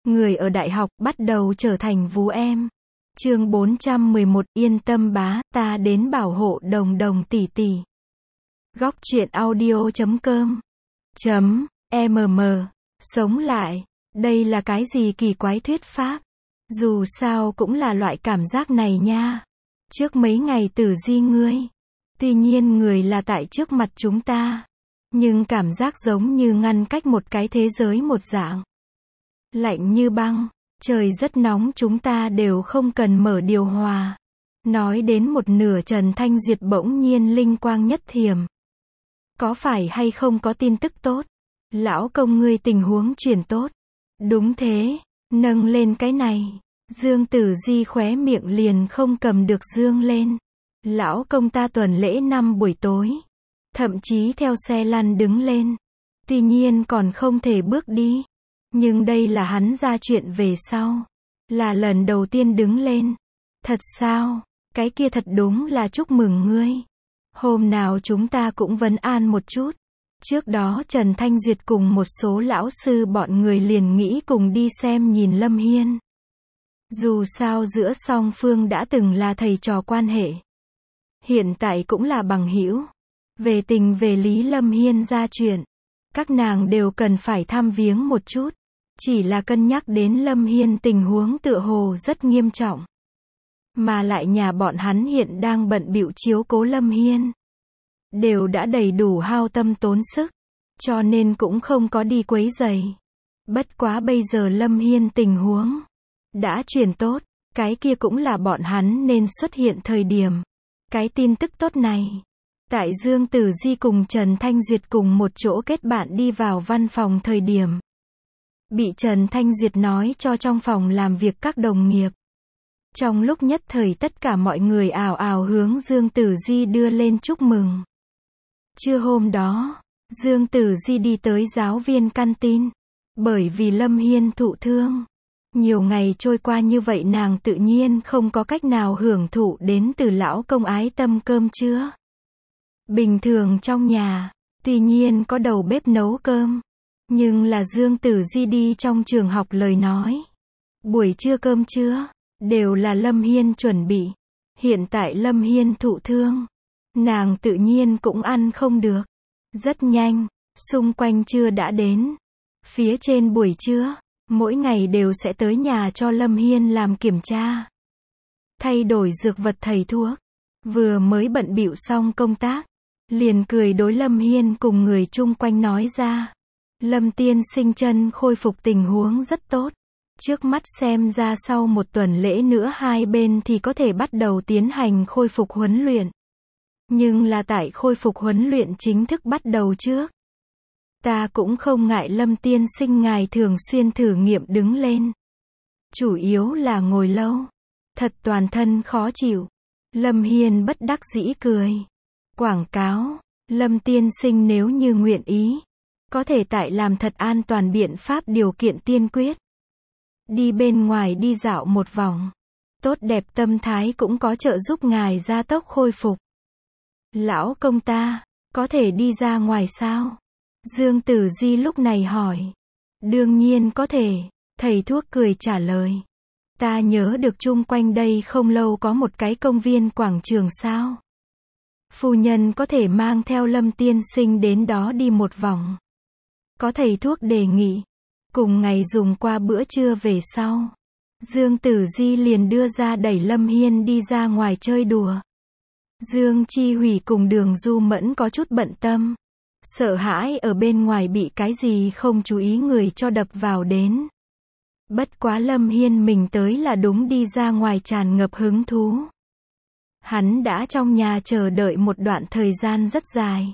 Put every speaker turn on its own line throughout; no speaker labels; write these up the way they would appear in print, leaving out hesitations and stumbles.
Người ở đại học bắt đầu trở thành vú em. Chương 411, yên tâm bá, ta đến bảo hộ đồng đồng tỷ tỷ. Góc truyện audio.com .mm Sống lại. Đây là cái gì kỳ quái thuyết pháp? Dù sao cũng là loại cảm giác này nha. Trước mấy ngày tử di ngươi. Tuy nhiên người là tại trước mặt chúng ta. Nhưng cảm giác giống như ngăn cách một cái thế giới một dạng. Lạnh như băng. Trời rất nóng, chúng ta đều không cần mở điều hòa. Nói đến một nửa, Trần Thanh Duyệt bỗng nhiên linh quang nhất thiểm. Có phải hay không có tin tức tốt? Lão công ngươi tình huống chuyển tốt. Đúng thế, nâng lên cái này. Dương Tử Di khóe miệng liền không cầm được dương lên. Lão công ta tuần lễ 5 buổi tối. Thậm chí theo xe lăn đứng lên. Tuy nhiên còn không thể bước đi. Nhưng đây là hắn ra chuyện về sau. Là lần đầu tiên đứng lên. Thật sao? Cái kia thật đúng là chúc mừng ngươi. Hôm nào chúng ta cũng vấn an một chút. Trước đó Trần Thanh Duyệt cùng một số lão sư bọn người liền nghĩ cùng đi xem nhìn Lâm Hiên. Dù sao giữa song phương đã từng là thầy trò quan hệ. Hiện tại cũng là bằng hữu. Về tình về lý Lâm Hiên ra chuyện. Các nàng đều cần phải thăm viếng một chút. Chỉ là cân nhắc đến Lâm Hiên tình huống tựa hồ rất nghiêm trọng. Mà lại nhà bọn hắn hiện đang bận bịu chiếu cố Lâm Hiên. Đều đã đầy đủ hao tâm tốn sức. Cho nên cũng không có đi quấy rầy. Bất quá bây giờ Lâm Hiên tình huống đã chuyển tốt. Cái kia cũng là bọn hắn nên xuất hiện thời điểm. Cái tin tức tốt này. Tại Dương Tử Di cùng Trần Thanh Duyệt cùng một chỗ kết bạn đi vào văn phòng thời điểm. Bị Trần Thanh Duyệt nói cho trong phòng làm việc các đồng nghiệp. Trong lúc nhất thời tất cả mọi người ào ào hướng Dương Tử Di đưa lên chúc mừng. Trưa hôm đó, Dương Tử Di đi tới giáo viên canteen. Bởi vì Lâm Hiên thụ thương. Nhiều ngày trôi qua như vậy nàng tự nhiên không có cách nào hưởng thụ đến từ lão công ái tâm cơm trưa. Bình thường trong nhà, tuy nhiên có đầu bếp nấu cơm. Nhưng là Dương Tử Di đi trong trường học lời nói. Buổi trưa cơm trưa, đều là Lâm Hiên chuẩn bị. Hiện tại Lâm Hiên thụ thương. Nàng tự nhiên cũng ăn không được. Rất nhanh, xung quanh trưa đã đến. Phía trên buổi trưa, mỗi ngày đều sẽ tới nhà cho Lâm Hiên làm kiểm tra. Thay đổi dược vật thầy thuốc. Vừa mới bận bịu xong công tác. Liền cười đối Lâm Hiên cùng người chung quanh nói ra. Lâm tiên sinh chân khôi phục tình huống rất tốt. Trước mắt xem ra sau một tuần lễ nữa hai bên thì có thể bắt đầu tiến hành khôi phục huấn luyện. Nhưng là tại khôi phục huấn luyện chính thức bắt đầu trước. Ta cũng không ngại Lâm tiên sinh ngài thường xuyên thử nghiệm đứng lên. Chủ yếu là ngồi lâu. Thật toàn thân khó chịu. Lâm Hiên bất đắc dĩ cười. Quảng cáo. Lâm tiên sinh nếu như nguyện ý. Có thể tại làm thật an toàn biện pháp điều kiện tiên quyết. Đi bên ngoài đi dạo một vòng. Tốt đẹp tâm thái cũng có trợ giúp ngài gia tốc khôi phục. Lão công ta, có thể đi ra ngoài sao? Dương Tử Di lúc này hỏi. Đương nhiên có thể, thầy thuốc cười trả lời. Ta nhớ được chung quanh đây không lâu có một cái công viên quảng trường sao? Phu nhân có thể mang theo Lâm tiên sinh đến đó đi một vòng. Có thầy thuốc đề nghị. Cùng ngày dùng qua bữa trưa về sau. Dương Tử Di liền đưa ra đẩy Lâm Hiên đi ra ngoài chơi đùa. Dương Chi Hủy cùng Đường Du Mẫn có chút bận tâm. Sợ hãi ở bên ngoài bị cái gì không chú ý người cho đập vào đến. Bất quá Lâm Hiên mình tới là đúng đi ra ngoài tràn ngập hứng thú. Hắn đã trong nhà chờ đợi một đoạn thời gian rất dài.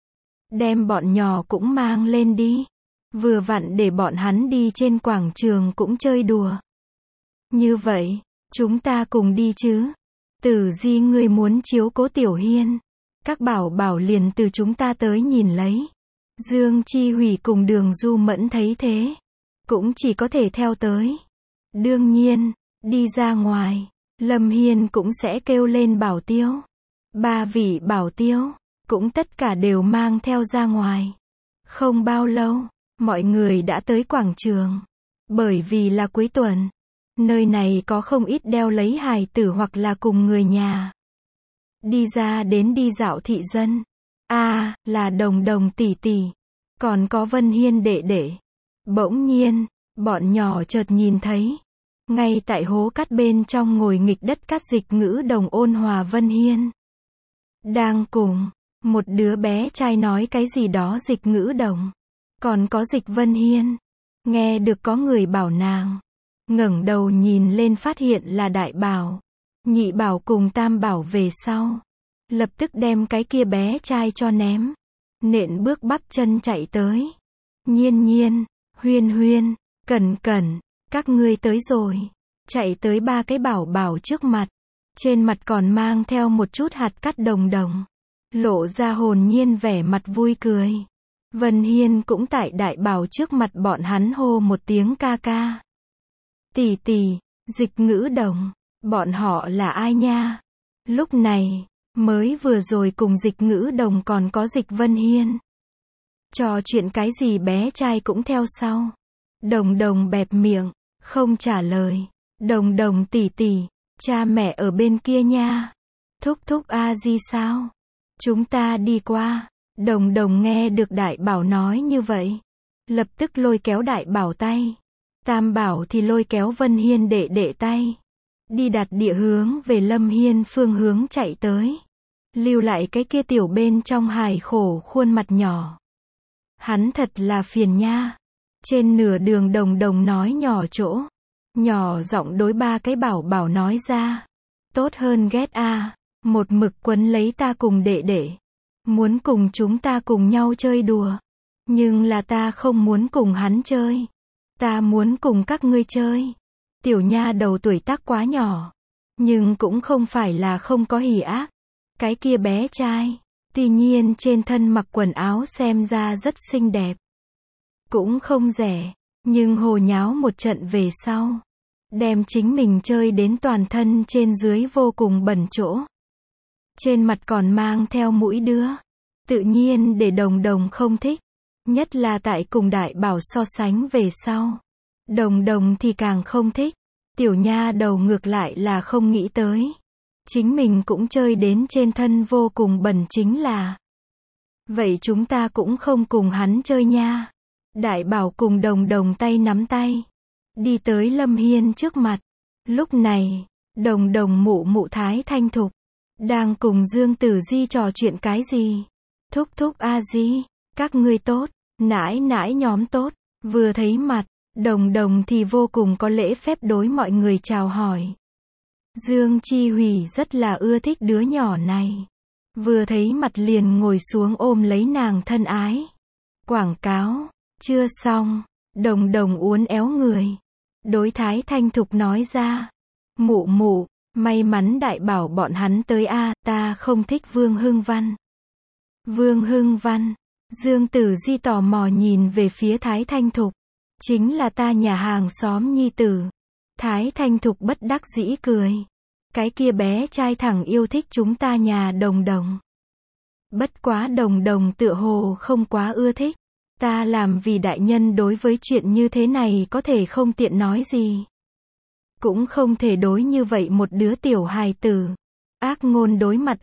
Đem bọn nhỏ cũng mang lên đi. Vừa vặn để bọn hắn đi trên quảng trường cũng chơi đùa. Như vậy, chúng ta cùng đi chứ. Tử Di ngươi muốn chiếu cố Tiểu Hiên. Các bảo bảo liền từ chúng ta tới nhìn lấy. Dương Chi Hủy cùng Đường Du Mẫn thấy thế. Cũng chỉ có thể theo tới. Đương nhiên, đi ra ngoài, Lâm Hiên cũng sẽ kêu lên bảo tiêu. 3 vị bảo tiêu, cũng tất cả đều mang theo ra ngoài. Không bao lâu, mọi người đã tới quảng trường. Bởi vì là cuối tuần, nơi này có không ít đeo lấy hài tử hoặc là cùng người nhà. Đi ra đến đi dạo thị dân. Là Đồng Đồng tỷ tỷ. Còn có Vân Hiên đệ đệ. Bỗng nhiên, bọn nhỏ chợt nhìn thấy. Ngay tại hố cát bên trong ngồi nghịch đất cát Dịch Ngữ Đồng ôn hòa Vân Hiên. Đang cùng một đứa bé trai nói cái gì đó Dịch Ngữ Đồng. Còn có Dịch Vân Hiên. Nghe được có người bảo nàng. Ngẩng đầu nhìn lên phát hiện là Đại Bảo. Nhị Bảo cùng Tam Bảo về sau. Lập tức đem cái kia bé trai cho ném. Nện bước bắp chân chạy tới. Nhiên Nhiên, Huyên Huyên, Cẩn Cẩn, các ngươi tới rồi. Chạy tới ba cái Bảo Bảo trước mặt. Trên mặt còn mang theo một chút hạt cát Đồng Đồng. Lộ ra hồn nhiên vẻ mặt vui cười. Vân Hiên cũng tại Đại Bảo trước mặt bọn hắn hô một tiếng ca ca. Tỷ tỷ, Dịch Ngữ Đồng, bọn họ là ai nha? Lúc này, mới vừa rồi cùng Dịch Ngữ Đồng còn có Dịch Vân Hiên. Trò chuyện cái gì bé trai cũng theo sau. Đồng Đồng bẹp miệng, không trả lời. Đồng Đồng tỷ tỷ, cha mẹ ở bên kia nha. Thúc thúc a di sao? Chúng ta đi qua. Đồng Đồng nghe được Đại Bảo nói như vậy. Lập tức lôi kéo Đại Bảo tay. Tam Bảo thì lôi kéo Vân Hiên đệ đệ tay. Đi đặt địa hướng về Lâm Hiên phương hướng chạy tới. Lưu lại cái kia tiểu bên trong hài khổ khuôn mặt nhỏ. Hắn thật là phiền nha. Trên nửa đường Đồng Đồng nói nhỏ chỗ. Nhỏ giọng đối ba cái Bảo Bảo nói ra. Tốt hơn ghét một mực quấn lấy ta cùng đệ đệ. Muốn cùng chúng ta cùng nhau chơi đùa. Nhưng là ta không muốn cùng hắn chơi. Ta muốn cùng các ngươi chơi. Tiểu nha đầu tuổi tác quá nhỏ. Nhưng cũng không phải là không có hỉ ác. Cái kia bé trai. Tuy nhiên trên thân mặc quần áo xem ra rất xinh đẹp. Cũng không rẻ. Nhưng hồ nháo một trận về sau. Đem chính mình chơi đến toàn thân trên dưới vô cùng bẩn chỗ. Trên mặt còn mang theo mũi đứa. Tự nhiên để Đồng Đồng không thích. Nhất là tại cùng Đại Bảo so sánh về sau. Đồng Đồng thì càng không thích. Tiểu nha đầu ngược lại là không nghĩ tới. Chính mình cũng chơi đến trên thân vô cùng bẩn chính là. Vậy chúng ta cũng không cùng hắn chơi nha. Đại Bảo cùng Đồng Đồng tay nắm tay. Đi tới Lâm Hiên trước mặt. Lúc này, Đồng Đồng mụ mụ Thái Thanh Thục. Đang cùng Dương Tử Di trò chuyện cái gì? Thúc thúc a di, các ngươi tốt, nãi nãi nhóm tốt. Vừa thấy mặt, Đồng Đồng thì vô cùng có lễ phép đối mọi người chào hỏi. Dương Chi Hủy rất là ưa thích đứa nhỏ này. Vừa thấy mặt liền ngồi xuống ôm lấy nàng thân ái. Quảng cáo, chưa xong, Đồng Đồng uốn éo người. Đối Thái Thanh Thục nói ra. Mụ mụ, may mắn Đại Bảo bọn hắn tới ta không thích Vương Hưng Văn. Vương Hưng Văn, Dương Tử Di tò mò nhìn về phía Thái Thanh Thục. Chính là ta nhà hàng xóm nhi tử. Thái Thanh Thục bất đắc dĩ cười. Cái kia bé trai thẳng yêu thích chúng ta nhà Đồng Đồng. Bất quá Đồng Đồng tựa hồ không quá ưa thích. Ta làm vì đại nhân đối với chuyện như thế này có thể không tiện nói gì. Cũng không thể đối như vậy một đứa tiểu hài tử. Ác ngôn đối mặt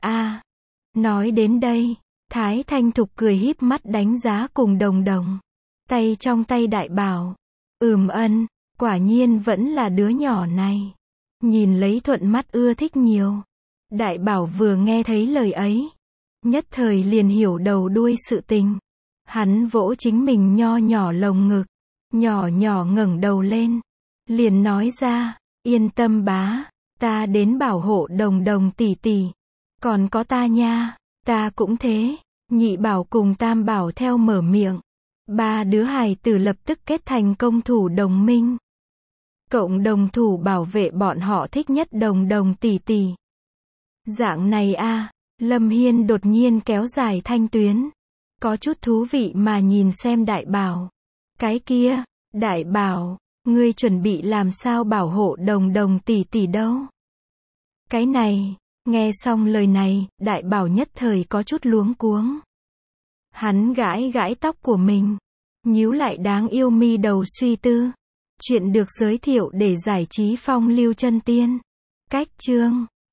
Nói đến đây, Thái Thanh Thục cười híp mắt đánh giá cùng Đồng Đồng. Tay trong tay Đại Bảo. Ân, quả nhiên vẫn là đứa nhỏ này. Nhìn lấy thuận mắt ưa thích nhiều. Đại Bảo vừa nghe thấy lời ấy. Nhất thời liền hiểu đầu đuôi sự tình. Hắn vỗ chính mình nho nhỏ lồng ngực. Nhỏ nhỏ ngẩng đầu lên. Liền nói ra, yên tâm bá. Ta đến bảo hộ Đồng Đồng tỷ tỷ. Còn có ta nha. Ta cũng thế. Nhị Bảo cùng Tam Bảo theo mở miệng. Ba đứa hài tử lập tức kết thành công thủ đồng minh. Cộng đồng thủ bảo vệ bọn họ thích nhất Đồng Đồng tỷ tỷ. Dạng này Lâm Hiên đột nhiên kéo dài thanh tuyến. Có chút thú vị mà nhìn xem Đại Bảo. Cái kia, Đại Bảo, ngươi chuẩn bị làm sao bảo hộ Đồng Đồng tỷ tỷ đâu? Cái này, nghe xong lời này, Đại Bảo nhất thời có chút luống cuống. Hắn gãi gãi tóc của mình. Nhíu lại đáng yêu mi đầu suy tư. Chuyện được giới thiệu để giải trí phong lưu chân tiên. Cách chương